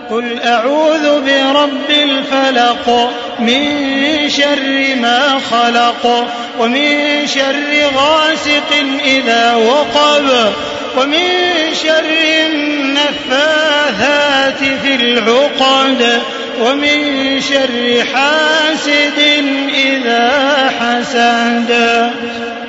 قل أعوذ برب الفلق من شر ما خلق ومن شر غاسق إذا وقب ومن شر النفاثات في العقد ومن شر حاسد إذا حسد.